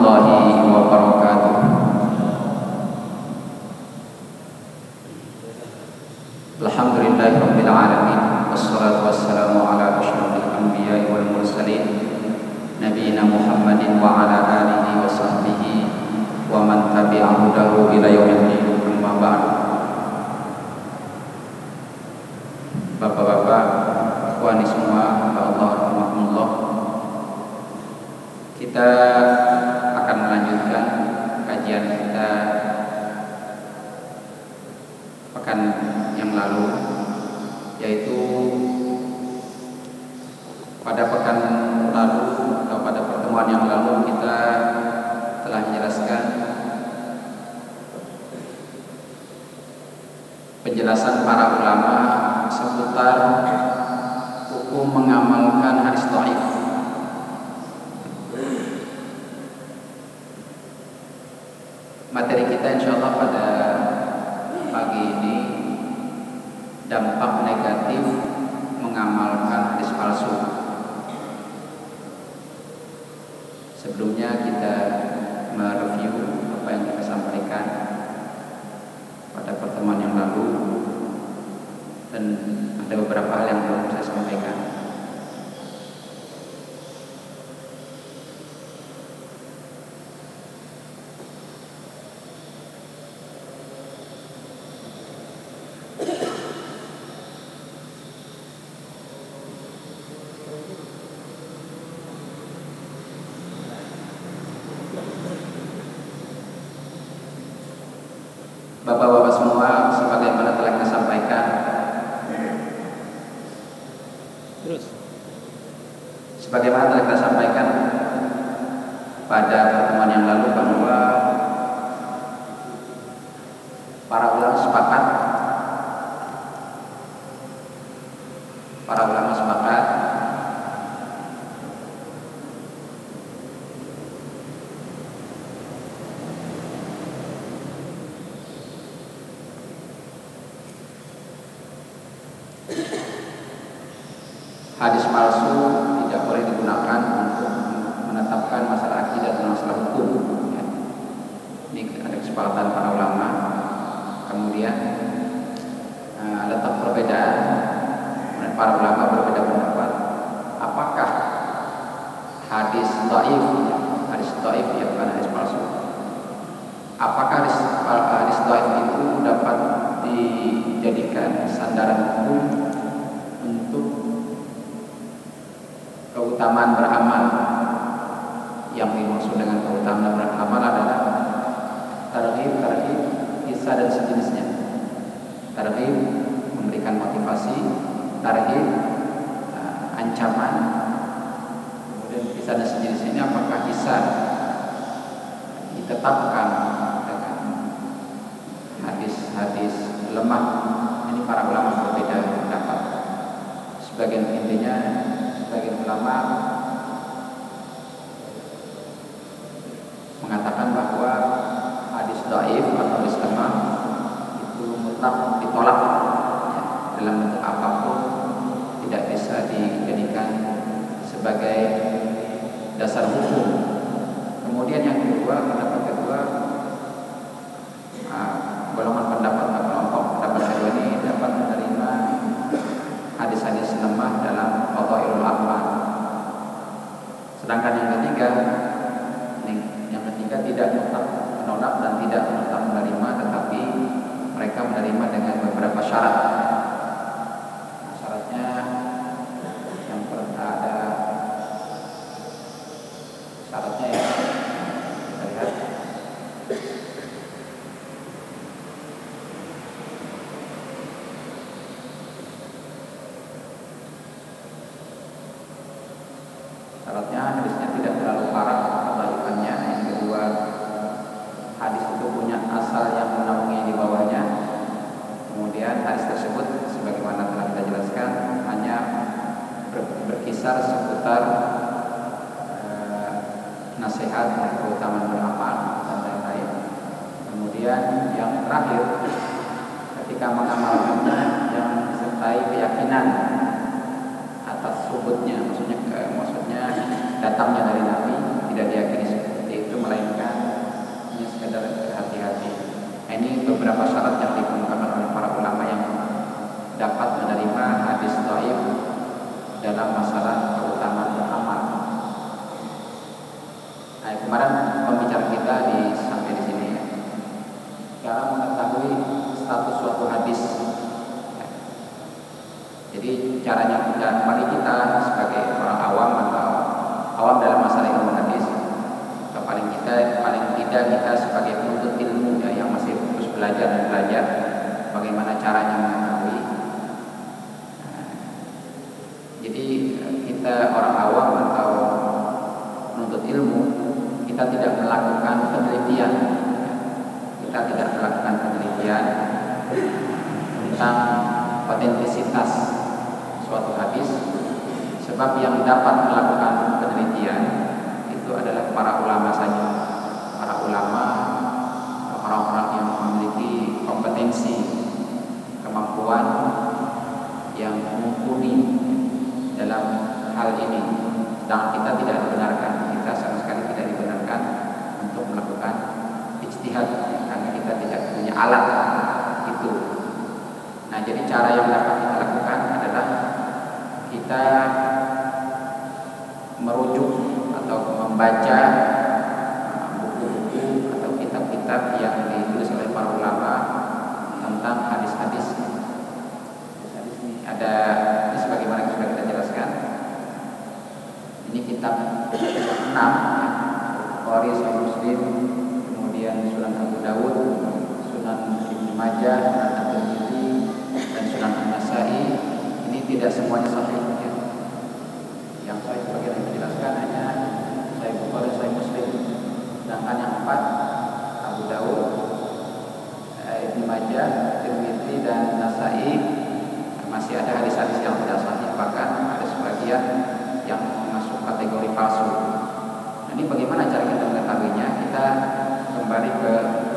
warahmatullahi wabarakatuh. Alhamdulillahirabbil alamin wassalatu wassalamu ala asyrofil anbiya'i wal mursalin nabiyina Muhammadin wa ala alihi wa sahbihi wa man tabi'a hudahu ila yaumiddin. Amma ba'd. Bapak-bapak, ikhwani semua, Allah rahmatullah. Kita akan melanjutkan kajian kita pekan yang lalu, yaitu pada pekan lalu atau pada pertemuan yang lalu kita telah menjelaskan penjelasan para ulama seputar hukum mengamalkan hadis dhaif. Materi kita insyaallah pada pagi ini dampak negatif mengamalkan hadis palsu. Sebelumnya kita mereview apa yang kita sampaikan pada pertemuan yang lalu, dan ada beberapa hal yang belum saya sampaikan. Bapak-bapak semua, sebagaimana telah kita sampaikan, sebagaimana telah kita sampaikan pada pertemuan yang lalu, bahwa para ulama sepakat hadis palsu tidak boleh digunakan untuk menetapkan masalah akidah dan masalah hukum. Ya. Ini ada kesepakatan para ulama. Kemudian letak perbedaan, para ulama berbeda pendapat. Apakah hadis dhaif, ya, bukan hadis palsu. Apakah hadis dhaif itu dapat dijadikan sandaran hukum untuk keutamaan beramal? Yang dimaksud dengan keutamaan beramal adalah targhib, kisah dan sejenisnya. Targhib memberikan motivasi, targhib ancaman, kemudian kisah dan sejenisnya ini apakah kisah ditetapkan dengan hadis lemah? Ini para ulama berbeda pendapat. Sebagian ulama mengatakan bahwa hadis dhaif atau hadis lemah itu mutlak ditolak, ya, dalam bentuk apapun tidak bisa dijadikan sebagai dasar hukum. Kemudian yang kedua, pendapat kedua, golongan kelompok pendapat kedua ini dapat menerima hadis-hadis lemah dalam qada'il amal. Sedangkan yang ketiga tidak menolak dan tidak menerima, tetapi mereka menerima dengan beberapa syarat. Syaratnya yang ada syaratnya, ya, kita lihat. Syaratnya hadisnya tidak terlalu parah kebalikannya. Yang kedua, hadis itu punya asal yang menaungi di bawahnya. Kemudian hadis tersebut sebagaimana telah kita jelaskan hanya berkisar seputar nasihat, keutamaan beramal dan lain-lain. Kemudian yang terakhir, ketika mengamalkannya yang disertai keyakinan atas subutnya, maksudnya datangnya dari Nabi, tidak diyakini seperti itu, melainkan Ini beberapa syarat yang dikemukakan oleh para ulama yang dapat menerima hadis dhaif dalam masalah keutamaan beramal. Nah, kemarin pembicaraan kita sampai di sini ya. Sekarang mengetahui status suatu hadis. Jadi caranya bagi kita sebagai orang awam atau awam dalam masalah ilmu hadis, atau paling tidak kita sebagai penuntut ilmu ya, yang masih terus belajar dan belajar bagaimana caranya mengetahui. Jadi kita orang awam atau penuntut ilmu, kita tidak melakukan penelitian. Kita tidak melakukan penelitian tentang otentisitas suatu hadis, sebab yang dapat melakukan penelitian itu adalah para ulama saja. Para ulama, orang-orang yang memiliki kompetensi, kemampuan yang mumpuni dalam hal ini. Dan kita tidak dibenarkan, kita sama sekali tidak dibenarkan untuk melakukan ijtihad karena kita tidak punya alat itu. Nah, jadi cara yang dapat kita lakukan adalah kita merujuk atau membaca buku-buku atau kitab-kitab yang ditulis oleh para ulama tentang hadis-hadis. Hadis ini ada, ini sebagaimana sudah kita jelaskan. Ini kitab 6, Bukhari, Sahih Muslim, kemudian Sunan Abu Dawud, Sunan Ibnu Majah, Sunan At-Tirmidzi, dan Sunan An-Nasa'i. Ini tidak semuanya sahih ya. Yang sahih sebagian yang dijelaskan hanya Sahih Bukhari, Sahih Muslim. Sedangkan yang 4, Abu Dawud, Ibnu Majah, Tirmidzi, dan Nasa'i, masih ada hadis-hadis yang tidak sahih, bahkan ada sebagian yang masuk kategori palsu. Nah, ini bagaimana cara kita mengetahuinya? Kita kembali ke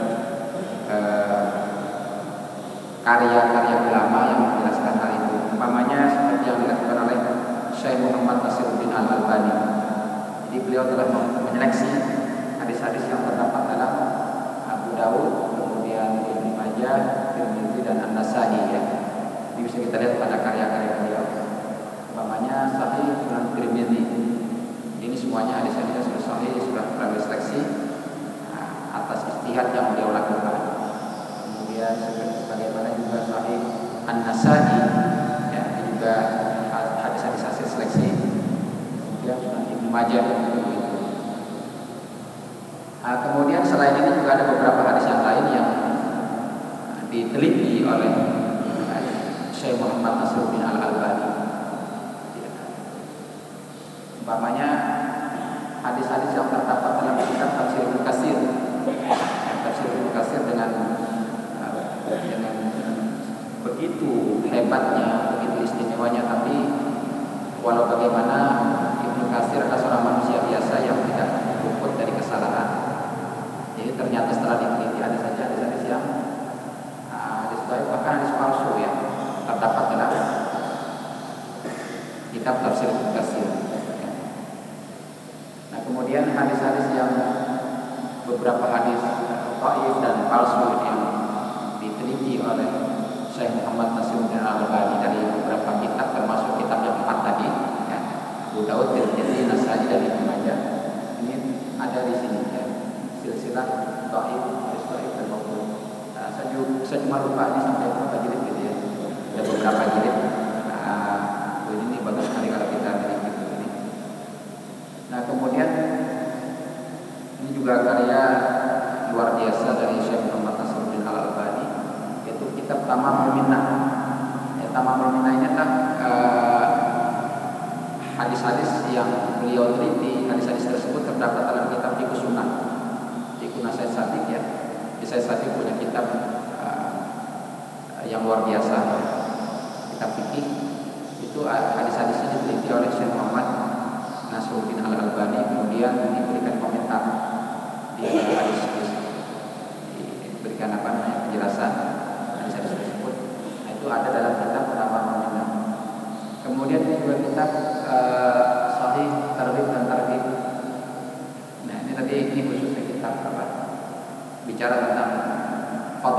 karya-karya ulama yang menjelaskan hal itu. Umpamanya seperti yang dilakukan oleh Syekh Muhammad Nasiruddin Al-Albani. Jadi beliau telah menyeleksi hadis-hadis yang terdapat dalam Abu Dawud, kemudian Ibnu Majah, Tirmidzi, dan An-Nasa'i ya. Ini bisa kita lihat pada karya-karya beliau. Umpamanya Sahih Sunan Tirmidzi. Ini semuanya hadis-hadis yang sudah sahih, sudah terlalu seleksi atas ijtihad yang beliau lakukan. Kemudian sebagaimana juga Sahih An-Nasa'i ya, ini juga hadis-hadis hasil seleksi. Kemudian Sunan Ibnu Majah begitu. Kemudian selain ini juga ada beberapa hadis yang lain yang diteliti oleh Syekh Muhammad Nasiruddin Al-Albani. Umpamanya hadis-hadis yang terdapat dalam kitab Tafsir Ibnu Katsir. Tafsir Ibnu Katsir dengan begitu hebatnya, begitu istimewanya, tapi walau bagaimana Ibnu Katsir adalah seorang manusia biasa yang tidak luput dari kesalahan. Jadi ternyata setelah diteliti ada saja hadis-hadis yang hadis dhaif, bahkan hadis palsu yang terdapat dalam kitab Tafsir Ibnu Katsir. Nah, kemudian hadis-hadis yang beberapa hadis dhaif dan palsu yang diteliti oleh Syekh Muhammad Nasiruddin Al-Albani dari beberapa kitab, termasuk kitab yang 4 tadi ya, Abu Dawud, Tirmidzi, Nasa'i, dan Ibnu Majah. Ini ada di sini ya, silsilah dhaif, hadis dhaif dan maudu'. Saya cuma lupa ini sampai berapa jilid gitu ya. Ada beberapa jilid. Ini bagus sekali kalau kita miliki ini. Nah, kemudian ini juga karya luar biasa dari Syekh Muhammad Nasiruddin Al-Albani, yaitu kitab Tamamul Minnah. Ya, Tamamul Minnah ini adalah hadis-hadis yang beliau teliti. Hadis-hadis tersebut terdapat dalam kitab Fiqh Sunnah, Fiqh Said Sabiq ya. Said Sabiq punya kitab yang luar biasa, kitab fikih. Itu hadis-hadisnya diteliti oleh Syekh Muhammad Nasiruddin Al-Albani, kemudian diberikan komentar di hadis-hadis, diberikan penjelasan hadis-hadis tersebut. Nah, itu ada dalam kitab Tamamul Minnah. Kemudian juga kitab Sahih Targhib dan Tarhib. Nah, ini khususnya kitab bicara tentang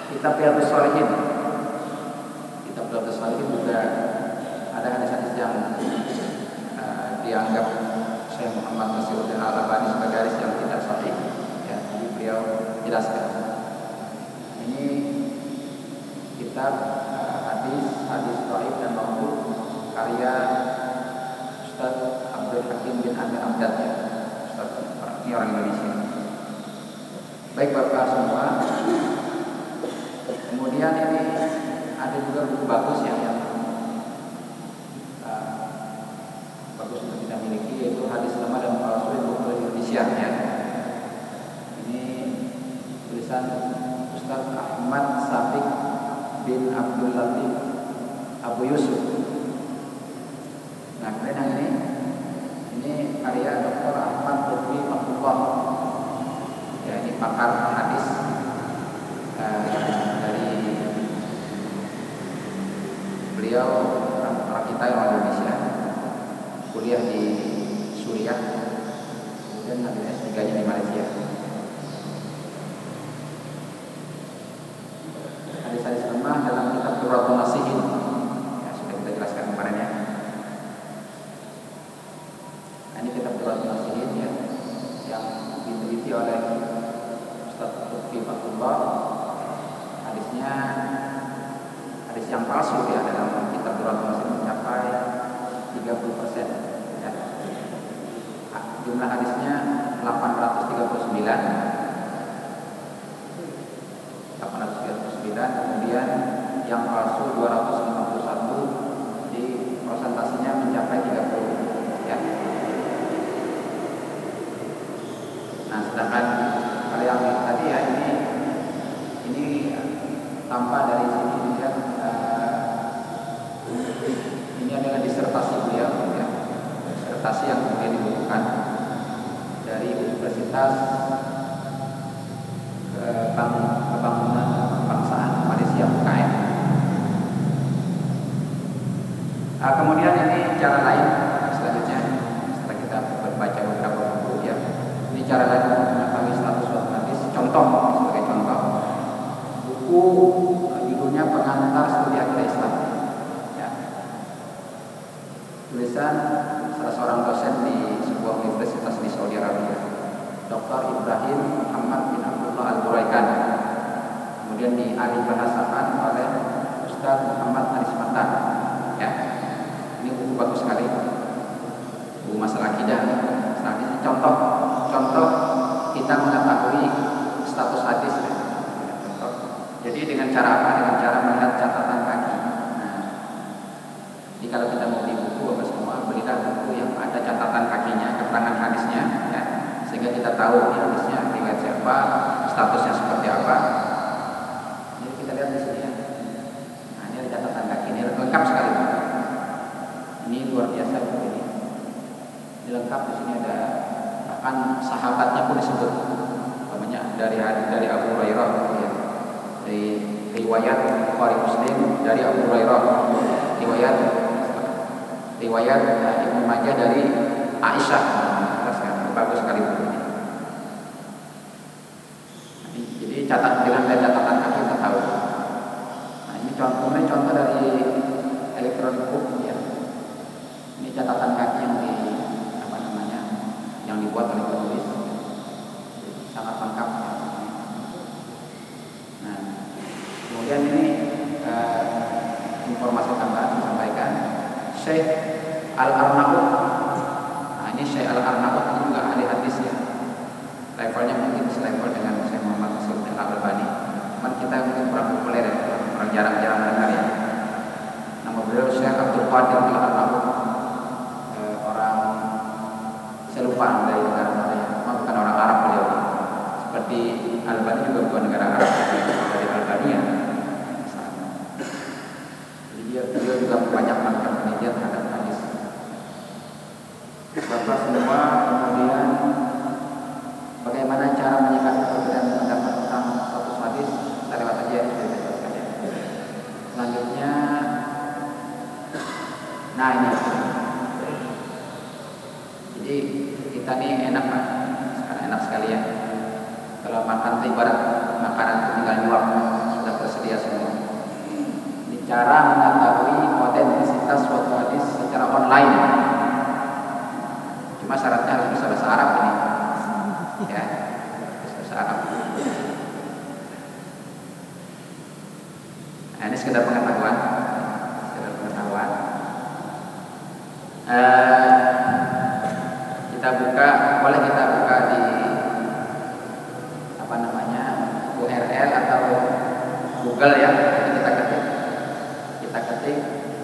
kitab Riyadhus Shalihin. Kitab Riyadhus Shalihin juga ada hadis-hadis yang dianggap Syekh Muhammad Nasiruddin Al-Albani sebagai hadis yang tidak sahih. Ya, jadi beliau jelaskan. Ini kitab hadis dhaif dan maudu karya Ustaz Abdul Hakim bin Amir Amdad, ya. Ustaz ini orang Indonesia. Baik Bapak semua. Kemudian ini ada juga buku bagus yang bagus untuk kita miliki, yaitu hadis lemah dan palsu yang buku Indonesia, ya. Ini tulisan Ustaz Ahmad Safiq bin Abdul Latif Abu Yusuf. Nah, kemudian ini karya Dr. Ahmad Lutfi Abdullah. Ya, ini pakar hadis dari beliau orang kita orang Indonesia, kuliah di Suriah, kemudian ambil S3-nya di Malaysia. Hadis-hadis lemah dalam kitab Durratun Nasihin, ya, sudah kita jelaskan kemarin, ya. Nah, ini kitab Durratun Nasihin, ya, yang diteliti oleh Ustaz Lutfi Abdullah. Hadisnya hadis yang palsu, ya, dalam kitab Durratun Nasihin mencapai 30%, ya. Jumlah hadisnya 839, kemudian yang palsu 251, di persentasinya mencapai 30, ya. Nah, sedangkan kalau yang tadi, ya, ini tanpa dari sini dilihat, ini adalah disertasi beliau, ya. Disertasi yang kemudian dibukukan dari Universitas Kebangunan Kebangsaan Malaysia UKM. Kemudian ini cara lain selanjutnya, setelah kita membaca beberapa buku, ya. Ini cara lain untuk mengetahui status suatu hadis. Contoh, sebagai contoh, buku judulnya Pengantar Studi Akidah Islam, ya. Tulisan salah seorang dosen di sebuah universitas di Saudi Arabia, Dr. Ibrahim Muhammad bin Abdullah Al-Buraikan. Kemudian dialih bahasakan oleh Ustaz Muhammad Aris Matan, ya. Ini buku bagus sekali, buku masalah akidah. Nah, ini contoh kita mengetahui status hadis, ya. Contoh. Jadi dengan cara apa? Dengan cara melihat catatan kaki. Nah, jadi kalau kita mau beli buku, Bapak semua, belilah buku yang ada catatan kakinya, keterangan hadisnya, ya. Sehingga kita tahu hadisnya riwayat siapa, statusnya seperti apa. Jadi kita lihat di sini, ya. Nah, ini ada catatan kaki, ini lengkap sekali. Ini luar biasa buku ini. Ini lengkap, di sini ada bahkan sahabatnya pun disebut. Namanya dari Abu Hurairah, ya. Dari riwayat Bukhari Muslim dari Abu Hurairah, riwayat Ibnu Majah dari Aisyah. Bagus sekali buku ini. Jadi dengan catatan kaki kita tahu. Nah, ini contoh dari electronic book, ya. Ini catatan kaki yang dibuat oleh penulis, sangat lengkap. Nah, kemudian ini informasi tambahan disampaikan Syekh Al-Arnaud. Nah, ini Syekh Al-Arnaud itu juga ahli hadis, ya. Levelnya mungkin selevel dengan Syekh Muhammad Nasiruddin Al-Albani, cuman kita mungkin kurang populer, ya, orang jarang-jarang dengar, ya. Nama beliau Syekh Abdul Qadir Al-Arnaud, orang saya lupa dari negara mana, ya. Bukan orang Arab beliau, seperti Albani juga bukan negara Arab, dari Albania. Jadi beliau juga banyak melakukan penelitian terhadap hadis. Bapak semua, kemudian bagaimana cara menyikapi perbedaan pendapat tentang status hadis? Kita lewat aja, ya, sudah dijelaskan, ya. Selanjutnya, nah ini. Jadi kita nih enak, Pak. Sekarang enak sekali, ya. Kalau makan tuh ibarat makanan itu tinggal nyuap, sudah Nah, ini sekedar pengetahuan, sekedar pengetahuan. Kita buka, boleh kita buka di apa namanya URL atau Google ya. Nanti kita ketik.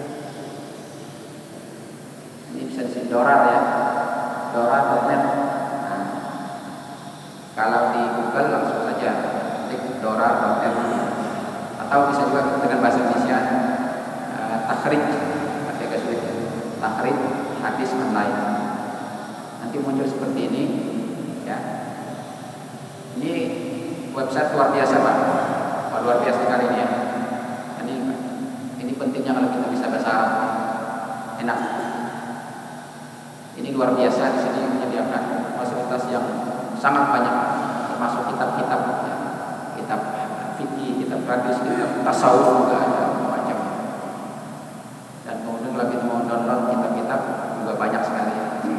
Ini bisa di sini Dorar ya, dorar.net. Nah, kalau di Google langsung saja ketik dorar.net atau bisa juga dengan bahasa Indonesia takhrij, agak sulit ya. Takhrij hadis online. Nanti muncul seperti ini ya. Ini website luar biasa Pak. Luar biasa sekali ini ya. Ini pentingnya kalau kita bisa bahasa Arab. Enak. Ini luar biasa, di sini menyediakan fasilitas yang sangat banyak, termasuk kitab-kitab ya. Kitab fikih, kitab hadis, kitab tasawuf juga ada macam. Dan kemudian kalau kita mau download kitab-kitab juga banyak sekali.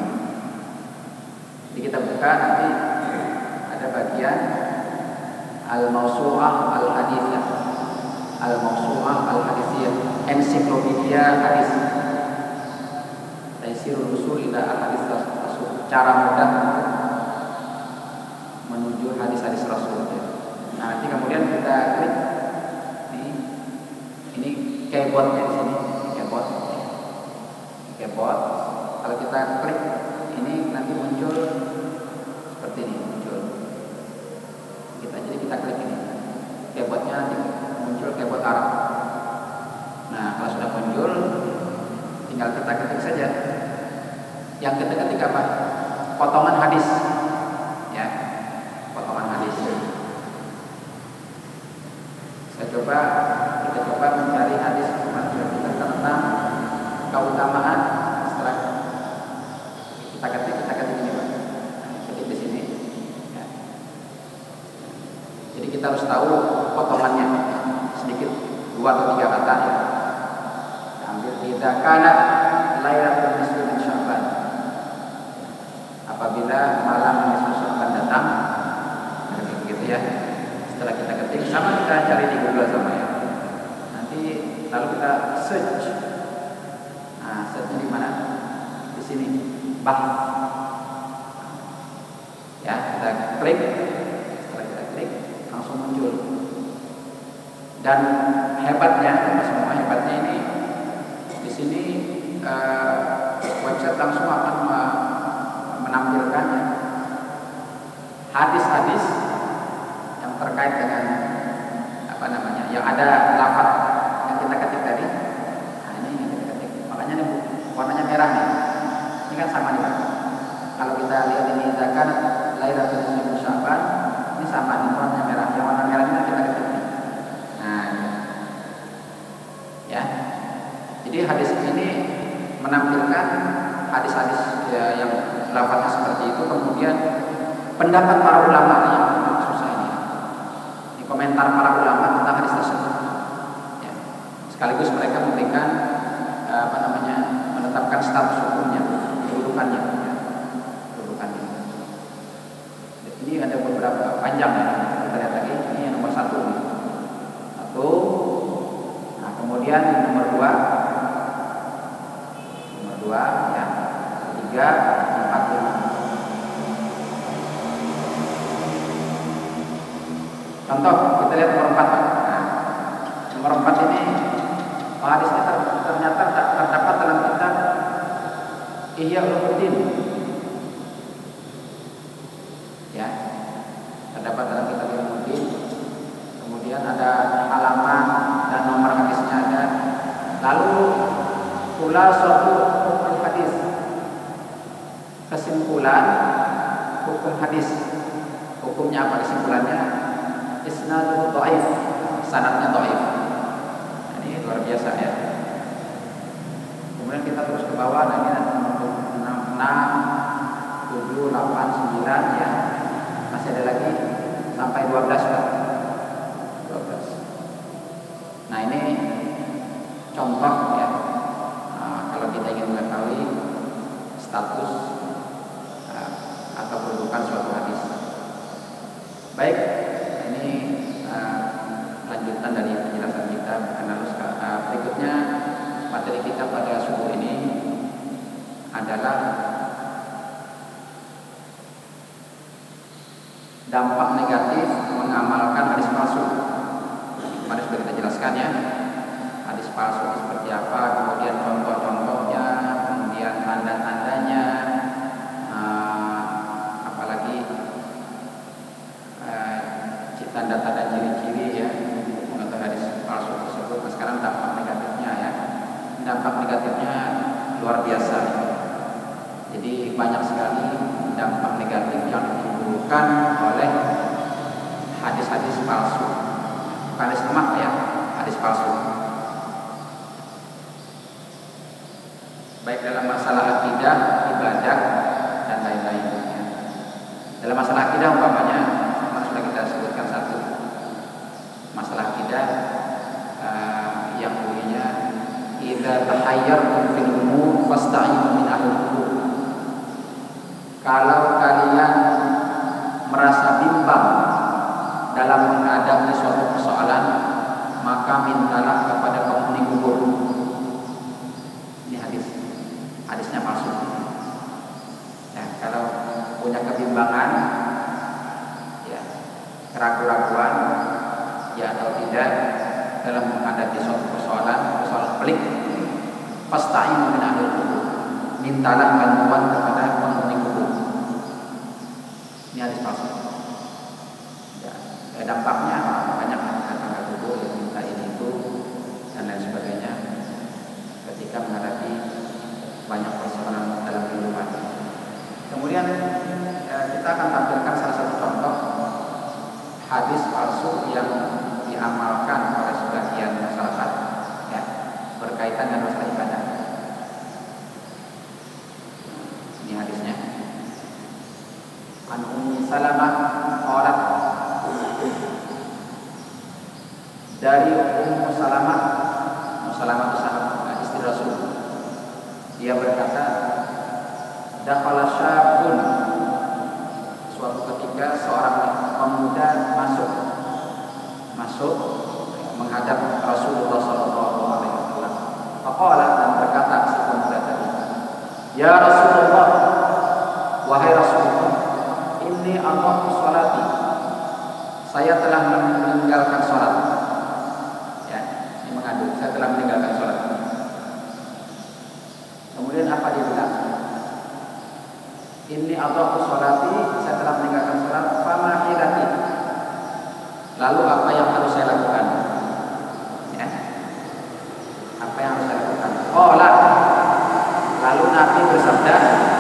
Jadi kita buka, nanti ada bagian Al-Mawsu'ah Al-Hadithah, Al-Mawsu'ah Al-Hadithiyah, ensiklopedia hadis, Taisirul Usul ila Al-Hadis Rasul, cara mudah menuju hadis-hadis Rasul. Nah, nanti kemudian kita klik ini keyboardnya di sini, keyboard. Kalau kita klik ini nanti muncul seperti ini, Jadi kita klik ini, keyboardnya nanti muncul keyboard Arab. Nah, kalau sudah muncul, tinggal kita ketik saja. Yang kita ketik apa? Potongan hadis, ya, potongan hadis. Kita coba mencari hadis tentang keutamaan. Setelah kita ketik ini Pak. Ketik di sini. Ya. Jadi kita harus tahu potongannya sedikit, 2 atau 3 kata ya. Ambil idza kana lailatul nisfi min Sya'ban. Apabila malam nisfu Sya'ban datang, begitu ya. Setelah kita ketik, sama kita cari di Google sama ya. Nanti lalu kita search. Nah, search di mana? Di sini. Ya, kita klik. Setelah kita klik, langsung muncul. Dan hebatnya, semua hebatnya ini di sini website langsung akan menampilkan hadis-hadis yang terkait dengan apa namanya, yang ada lafaz yang kita ketik tadi. Nah, ini yang kita ketik. Makanya ini warnanya merah nih. Ini kan sama nih Pak. Kalau kita lihat ini zakat Lailatul Nisfi Sya'ban, ini sama nih warnanya merah. Yang warna merah ini kita ketik nih. Nah, ya. Jadi hadis ini menampilkan hadis-hadis ya, yang lafaznya seperti itu, kemudian pendapat para ulama yang susah ini. Ini komentar para ulama tentang hadis tersebut. Ya. Sekaligus mereka memberikan menetapkan status hukumnya, kedudukannya. Ya. Kedudukannya. Ini ada beberapa panjang ya. Kita lihat lagi. Ini yang nomor 1. Nah, kemudian nomor 2 ya, 3, 4, 5. Contoh, kita lihat nomor 4. Nah, nomor 4 ini hadis ini ternyata terdapat dalam kitab Ihya Ulumuddin. Ya, terdapat dalam kitab Ulumuddin. Kemudian ada halaman dan nomor hadisnya ada. Lalu khulasatu hukum hadis, kesimpulan hukum hadis. Hukumnya apa kesimpulannya? Isnadu dhaif, sanadnya dhaif. Ini luar biasa ya. Kemudian kita terus ke bawah, nah ini 6, 7, 8, 9 ya. Masih ada lagi sampai 12 Pak. 12. Nah, ini contoh ya. Kalau kita ingin mengetahui status atau kedudukan suatu hadis. Baik, ini lanjutan dari penjelasan kita mengenal kita pada subuh ini adalah dampak negatif mengamalkan hadis palsu. Kemarin sudah kita jelaskan ya, hadis palsu seperti apa, kemudian contoh-contohnya, kemudian tanda-tandanya, apalagi tanda-tanda ciri-ciri ya untuk hadis palsu tersebut. Nah, sekarang dampak negatifnya ya. Dampak negatifnya luar biasa. Jadi banyak sekali dampak negatif yang ditimbulkan oleh hadis-hadis palsu. Bukan hadis lemah ya, hadis palsu. Baik dalam masalah akidah, ibadah, dan lain-lain. Dalam masalah akidah umpamanya sudah kita sebutkan satu masalah akidah yang bunyinya idza tahayyartum fil umur fasta'inu min ahli qubur. Kalau kalian merasa bimbang dalam menghadapi suatu persoalan, maka mintalah kepada penghuni kubur. Ini hadisnya palsu. Nah, kalau punya kebimbangan, ya, keraguan-raguan, ya atau tidak dalam menghadapi suatu persoalan pelik, fasta'inu min ahli qubur. Mintalah bantuan kepada penghuni kubur. Ini hadis palsu. Ya, dampaknya banyak datang ke kubur yang minta ini itu dan lain sebagainya ketika menghadapi banyak persoalan dalam kehidupan. Kemudian kita akan tampilkan salah satu contoh hadis palsu yang diamalkan oleh sebagian masyarakat ya, berkaitan dengan masalah ibadah. Ini hadisnya. An Ummi Salamah qalat, dari Ummu Salamah itu sahabat istri Rasul. Dia berkata, dakhala syabun, suatu ketika seorang pemuda masuk menghadap Rasulullah SAW. Faqala, dan berkata si pemuda tadi, ya Rasulullah, wahai Rasulullah, inni aqamtu sholati, saya telah meninggalkan sholat. Ya, ini mengadu, saya telah meninggalkan sholat. Kemudian apa dia bilang? Inni aqamtu sholati, saya telah meninggalkan sholat. Fama hilati, lalu apa yang harus saya lakukan? Ya, apa yang harus saya lakukan? Qala, lalu Nabi bersabda,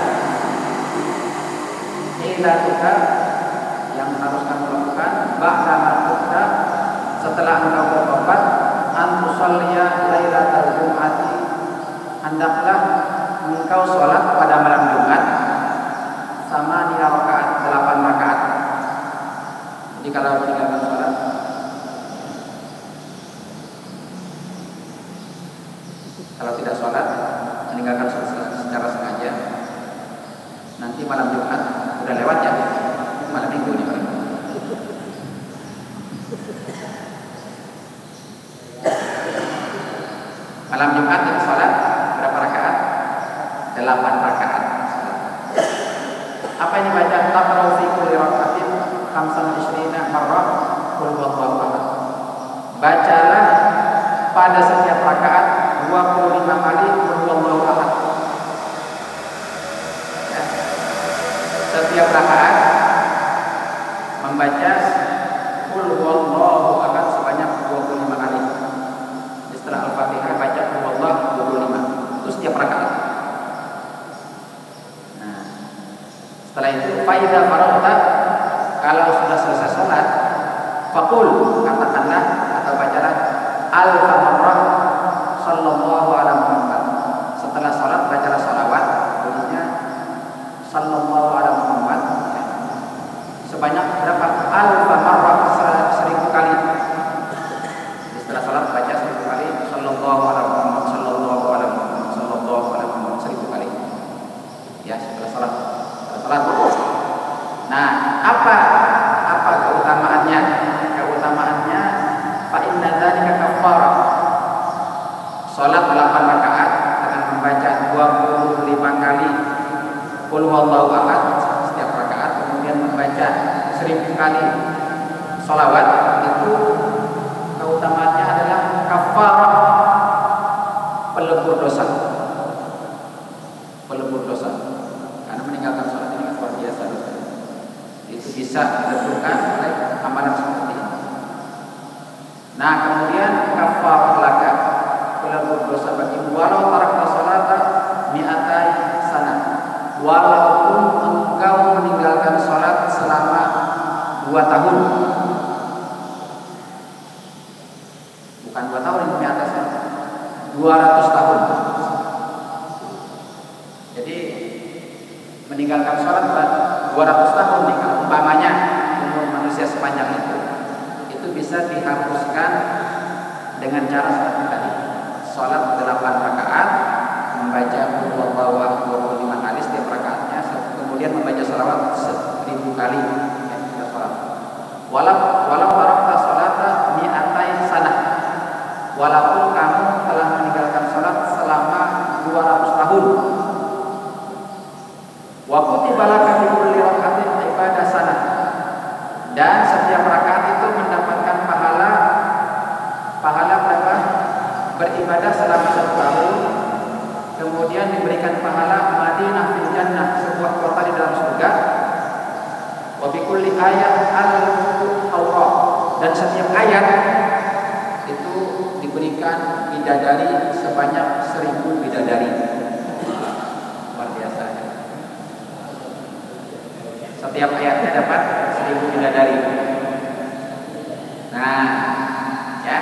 hilatuka, yang harus kamu lakukan, ba'da ma setelah engkau bertobat, an tusalliya lailatal jum'ati, hendaklah engkau sholat pada malam Jumat sama 8 rakaat. Jadi kalau meninggalkan sholat, kalau tidak sholat, meninggalkan sholat secara sengaja, nanti malam Jumat udah lewat ya, malam Minggu nih malam. Malam Jumat itu sholat berapa rakaat? 8 rakaat. Apa yang dibaca? Taqra'u fi kulli raka'atin 25 marrah qul huwallahu ahad. Bacalah pada setiap rakaat 25 kali qul huwallahu ahad. Ya. Setiap rakaat membaca qul huwallahu ahad sebanyak 25 kali. Setelah Al-Fatihah baca qul huwallahu 25. Itu setiap rakaat. Nah, setelah itu faidha faragta, kalau sudah selesai sholat, faqul, katakanlah atau bacalah alfa marrah sallallahu ala Muhammad. Setelah sholat bacalah salawat, bunyinya sallallahu ala Muhammad sebanyak berapa? Alfa marrah, 1000 kali. Setelah sholat baca 1000 kali sallallahu ala Muhammad sallallahu ala Muhammad sallallahu ala Muhammad 1000 kali. Ya, setelah sholat. Nah, apa keutamaannya? Keutamaannya fa inna dzalika kaffarah. Nah, kemudian kafarat laka, pelebur dosa bagimu walau tarakta salata mi'atai sana, walaupun engkau meninggalkan salat selama 2 tahun. Bukan 2 tahun ini mi'atai, 200 tahun. Jadi meninggalkan salat 200 tahun nih, kalau umpamanya umur manusia sepanjang itu bisa dihapuskan dengan cara seperti tadi. Salat 8 rakaat, membaca qul huwallahu ahad 25 kali setiap rakaatnya, kemudian membaca shalawat 1000 kali ketika salat. Walau tarakta salata mi'atai sanah, walaupun kamu telah meninggalkan salat selama 200 tahun. Wa kutiba laka fi kulli raka'atin ibadah sanah, dan setiap rakaat itu mendapatkan pahala berapa? Beribadah selama 1 tahun, kemudian diberikan pahala Madinah fil jannah, sebuah kota di dalam surga. Wa bi kulli ayat al-Taurat, dan setiap ayat itu diberikan bidadari sebanyak 1000 bidadari. Luar biasa. Setiap ayatnya dapat 1000 bidadari. Nah, ya.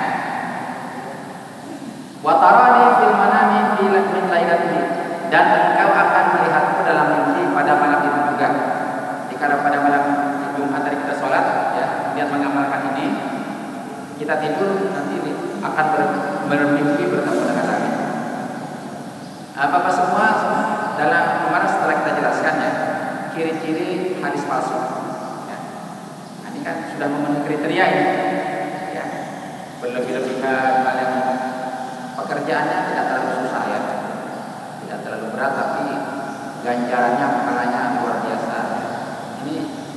Wa tarani fil manami fi min lailatihi, dan engkau akan melihatku dalam mimpi pada malam itu juga. Jika pada malam Jumat hari kita sholat, ya, kemudian mengamalkan ini, kita tidur nanti akan bermimpi bertemu dengan Nabi. Bapak semua, dalam kemarin setelah kita jelaskan ya, ciri-ciri hadis palsu. Ya. Nah, ini kan sudah memenuhi kriteria ini. Ya. Berlebih-lebihan, kalian pekerjaannya tidak terlalu susah ya, tidak terlalu berat, tapi ganjarannya pahalanya luar biasa. Ini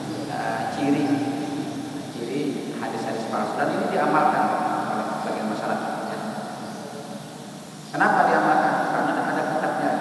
ciri hadis-hadis palsu, dan ini diamalkan oleh sebagian masyarakat. Ya. Kenapa diamalkan? Karena ada kitabnya.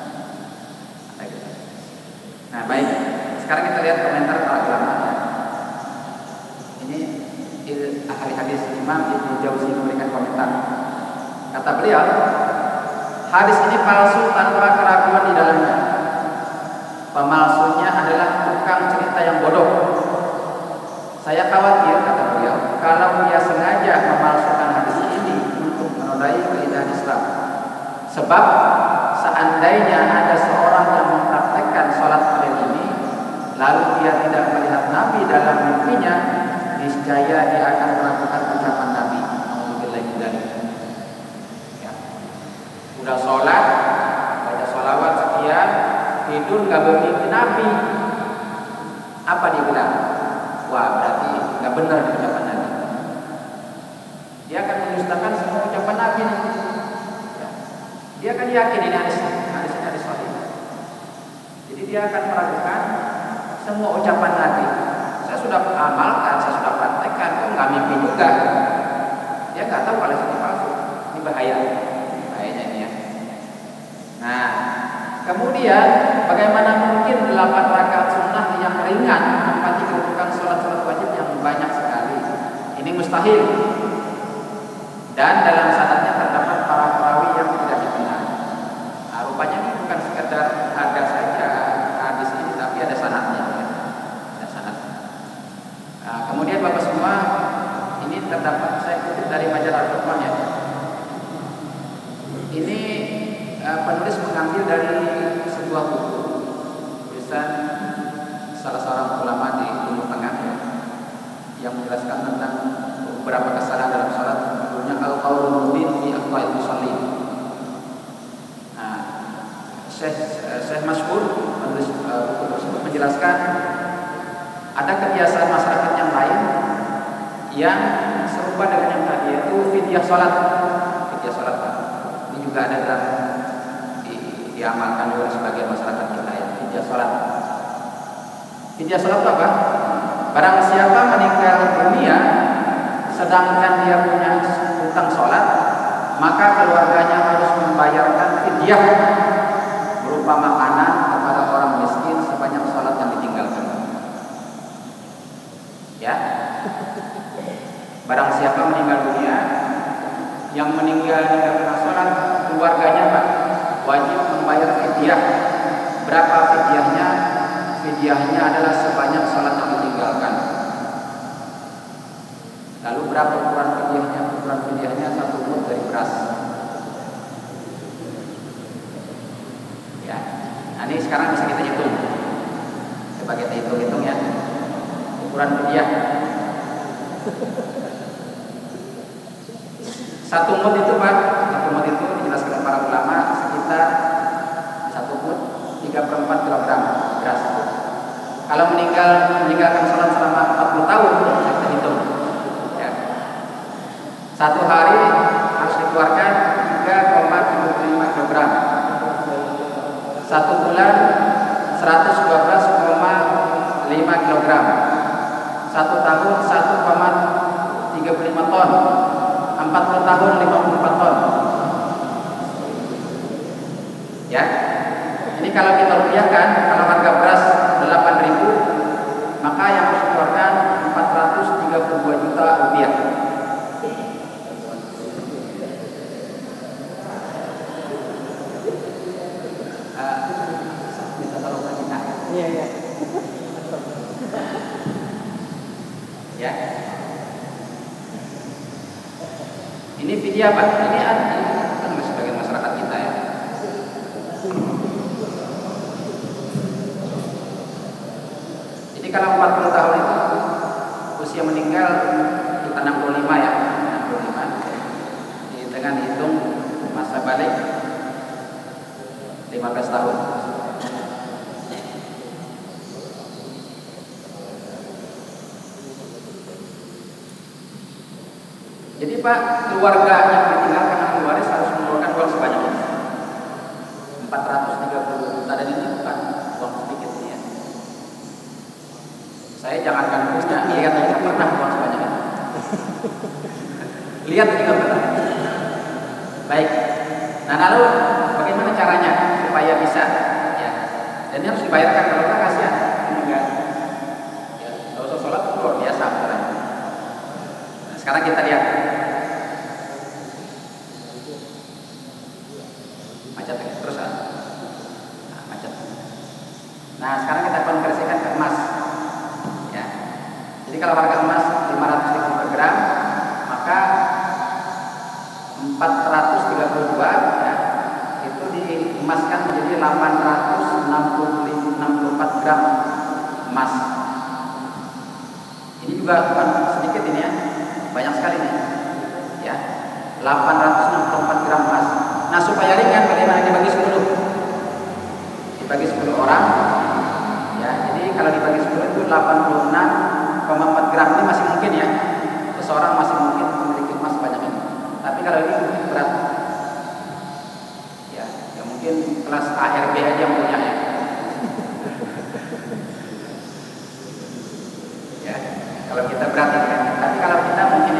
Nah, baik. Sekarang kita lihat komentar para ulama. Ya. Ini ahli hadis Imam Ibnu Jauzi memberikan komentar. Kata beliau, hadis ini palsu tanpa keraguan di dalamnya. Pemalsunya adalah tukang cerita yang bodoh. Saya khawatir, kata beliau, kalau dia sengaja memalsukan hadis ini untuk menodai keindahan Islam. Sebab seandainya ada seorang yang mempraktekkan sholat malam ini, lalu dia tidak melihat Nabi dalam mimpinya, niscaya dia akan melakukan ucapan Nabi. Ya. Udah sholat, baca sholawat sekian, tidur gak bermimpi Nabi. Apa dia bilang? Wah, berarti gak benar ucapan Nabi. Dia akan mendustakan semua ucapan Nabi. Ya. Dia akan yakin ini hadis sahih. Jadi dia akan meragukan semua ucapan Nabi. Saya sudah amalkan, saya sudah praktekkan, kok nggak mimpi juga. Dia nggak tahu kalau itu palsu. Ini bahayanya ini ya. Nah, kemudian bagaimana mungkin 8 rakaat sunnah yang ringan menempati kedudukan sholat wajib yang banyak sekali? Ini mustahil. Dan dalam sanadnya terdapat para perawi yang tidak dikenal. Nah, rupanya ini bukan sekedar ada saja hadis ini, tapi ada sanadnya. Nah, kemudian Bapak semua, ini terdapat, saya kutip dari majalah Al-Qur'an ya. Ini penulis mengambil dari sebuah buku tulisan salah seorang ulama di Timur Tengah ya, yang menjelaskan tentang beberapa kesalahan dalam salat, judulnya Al-Qaulul Mubin fi Akhta'il Musallin. Nah, Syekh Masyhur penulis buku tersebut menjelaskan ada kebiasaan masyarakat yang lain yang serupa dengan yang tadi, yaitu fidyah salat. Fidyah salat ini juga ada dalam diamalkan oleh sebagian masyarakat kita ya, fidyah salat. Fidyah salat apa? Barang siapa meninggal dunia sedangkan dia punya hutang salat, maka keluarganya harus membayarkan fidyah berupa makanan kepada orang miskin sebanyak salat yang ditinggalkan. Ya. Barang siapa meninggal dunia yang meninggal karena sholat, keluarganya Pak wajib membayar fidyah. Berapa fidyahnya? Fidyahnya adalah sebanyak sholat yang ditinggalkan. Lalu berapa ukuran fidyahnya? Ukuran fidyahnya 1 mud dari beras. Ya, nah ini sekarang bisa kita hitung. Coba kita hitung-hitung ya. Ukuran fidyah 1 mud itu Pak, 1 mud itu dijelaskan para ulama sekitar 1 mud 3/4 kilogram beras. Kalau meninggalkan sholat selama 40 tahun, bisa kita hitung. Ya. 1 hari harus dikeluarkan 3,75 kilogram. 1 bulan 112,5 kilogram. 1 tahun 1,35 ton. 40 tahun 54 ton. Ya. Ini kalau kita rupiahkan, kalau harga beras 8.000, maka yang harus dikeluarkan 432 juta rupiah. Bisa tolong kita. Iya. Ya. Ini fidyah Pak. Ini kan sebagian masyarakat kita ya. Jadi kalau 40 tahun itu usia meninggal kita 65 ya, 65. Dengan hitung masa balik 15 tahun. Jadi Pak, keluarga yang ditinggalkan ahli waris harus mengeluarkan uang sebanyak ini 430 juta, dan ini bukan uang sedikit ya. Saya jangankan punya, lihat aja pernah uang sebanyak ini. Lihat juga pernah. Baik. Nah lalu bagaimana caranya supaya bisa ya? Dan ini harus dibayarkan, kalau enggak kasihan. Ini enggak. Ya, kalau sholat itu luar biasa caranya. Nah, sekarang kita lihat. Nah, sekarang kita konversikan ke emas. Ya. Jadi kalau harga emas 500.000 per gram, maka 432 ya, itu diemaskan menjadi 864 gram emas. Ini juga bukan sedikit ini ya, banyak sekali nih. Ya, 864 gram emas. Nah, supaya ringan bagaimana dibagi 10? Dibagi 10 orang. Ya, jadi kalau dibagi 10 itu 86,4 gram. Ini masih mungkin ya. Seseorang masih mungkin memiliki emas sebanyak ini. Tapi kalau ini mungkin berat. Ya, ya mungkin kelas ARB aja yang punya ya. Ya, kalau kita berat ya. Tapi kalau kita mungkin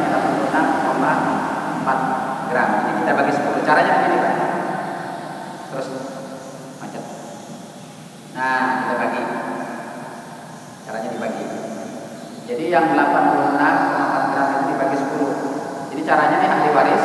86,4 gram. Ini kita bagi 10. Caranya begini Pak. Terus macet. Nah, kita bagi. Caranya dibagi. Jadi yang 86,4 gram itu dibagi 10. Jadi caranya nih ahli waris.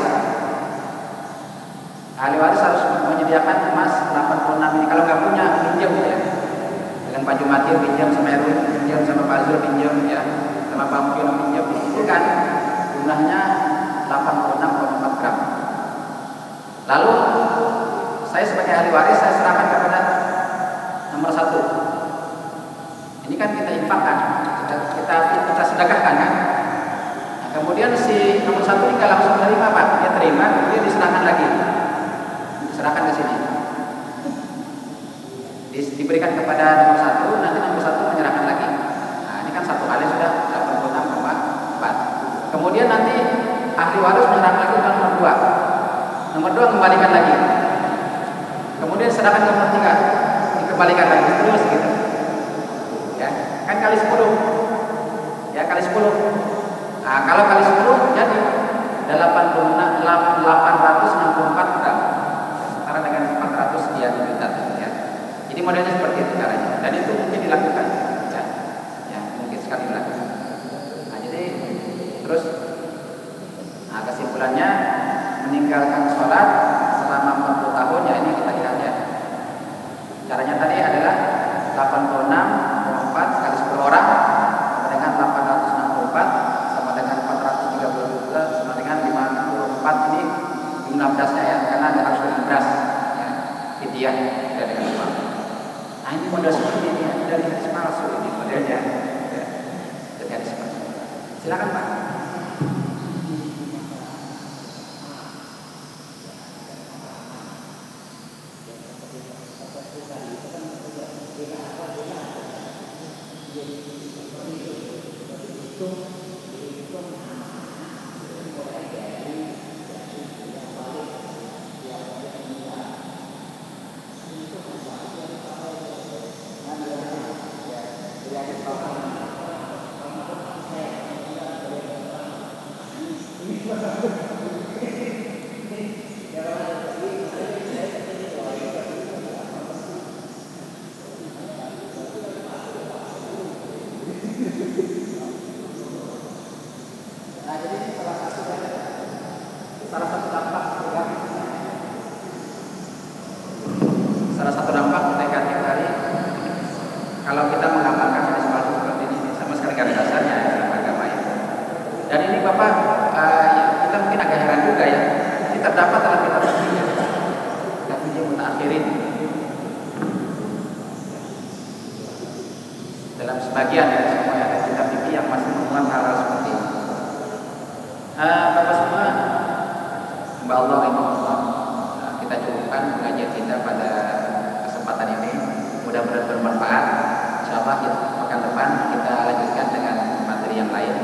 Ahli waris harus menyediakan emas 86 ini. Kalau nggak punya, pinjam ya. Dengan Pak Jumatir pinjam, sama Erwin pinjam, sama Pak Zul pinjam ya, sama Pak Mungkin pinjam. Itu kan jumlahnya 86,4 gram. Lalu saya sebagai ahli waris saya serahkan kepada nomor 1. Ini kan kita infakkan, kita sedekahkan kan. Nah, kemudian si nomor 1 ini nggak langsung terima Pak, dia terima, kemudian diserahkan lagi, diserahkan ke sini, diberikan kepada nomor 1, nanti nomor 1 menyerahkan lagi. Nah ini kan 1 kali sudah 86,4. Kemudian nanti ahli waris menyerahkan lagi ke nomor 2. Nomor 2 kembalikan lagi. Kemudian serahkan ke nomor 3, dikembalikan lagi terus gitu. Ya, kan kali 10. Ya, kali 10. Nah, kalau kali 10 jadi 864 gram. Setara dengan 400 sekian juta ya. Jadi modelnya seperti itu caranya. Dan itu mungkin dilakukan ya. Ya, mungkin sekali dilakukan. Nah, jadi terus kesimpulannya meninggalkan sholat selama 40 tahun, ya ini kita lihat ya. Caranya tadi adalah 86,4 kali 10 orang sama dengan 864 sama dengan 432 sama dengan 54. Ini jumlah berasnya ya, karena ada harus beras ya, fidyah tidak dengan uang. Nah ini model seperti ini ya, dari hadis palsu ini modelnya ya, dari hadis palsu. Silakan Pak. Nah, jadi ini salah satu dampak negatif dari kalau kita mengamalkan hadis palsu seperti ini, sama sekali tidak ada dasarnya ya, dalam agama ini. Dan ini Bapak, kita mungkin agak heran juga ya. Ini terdapat dalam kitab fikih, kitab fikih mutaakhirin. Dalam sebagian ya, semua ada kitab fikih yang masih memuat hal seperti ini. Bapak semua, Mbak Allah rahimahullah, kita cukupkan pengajian kita pada kesempatan ini. Mudah-mudahan bermanfaat. Insyaallah pekan depan kita lanjutkan dengan materi yang lain.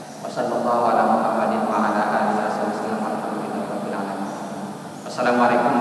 Wassalamualaikum warahmatullahi wabarakatuh.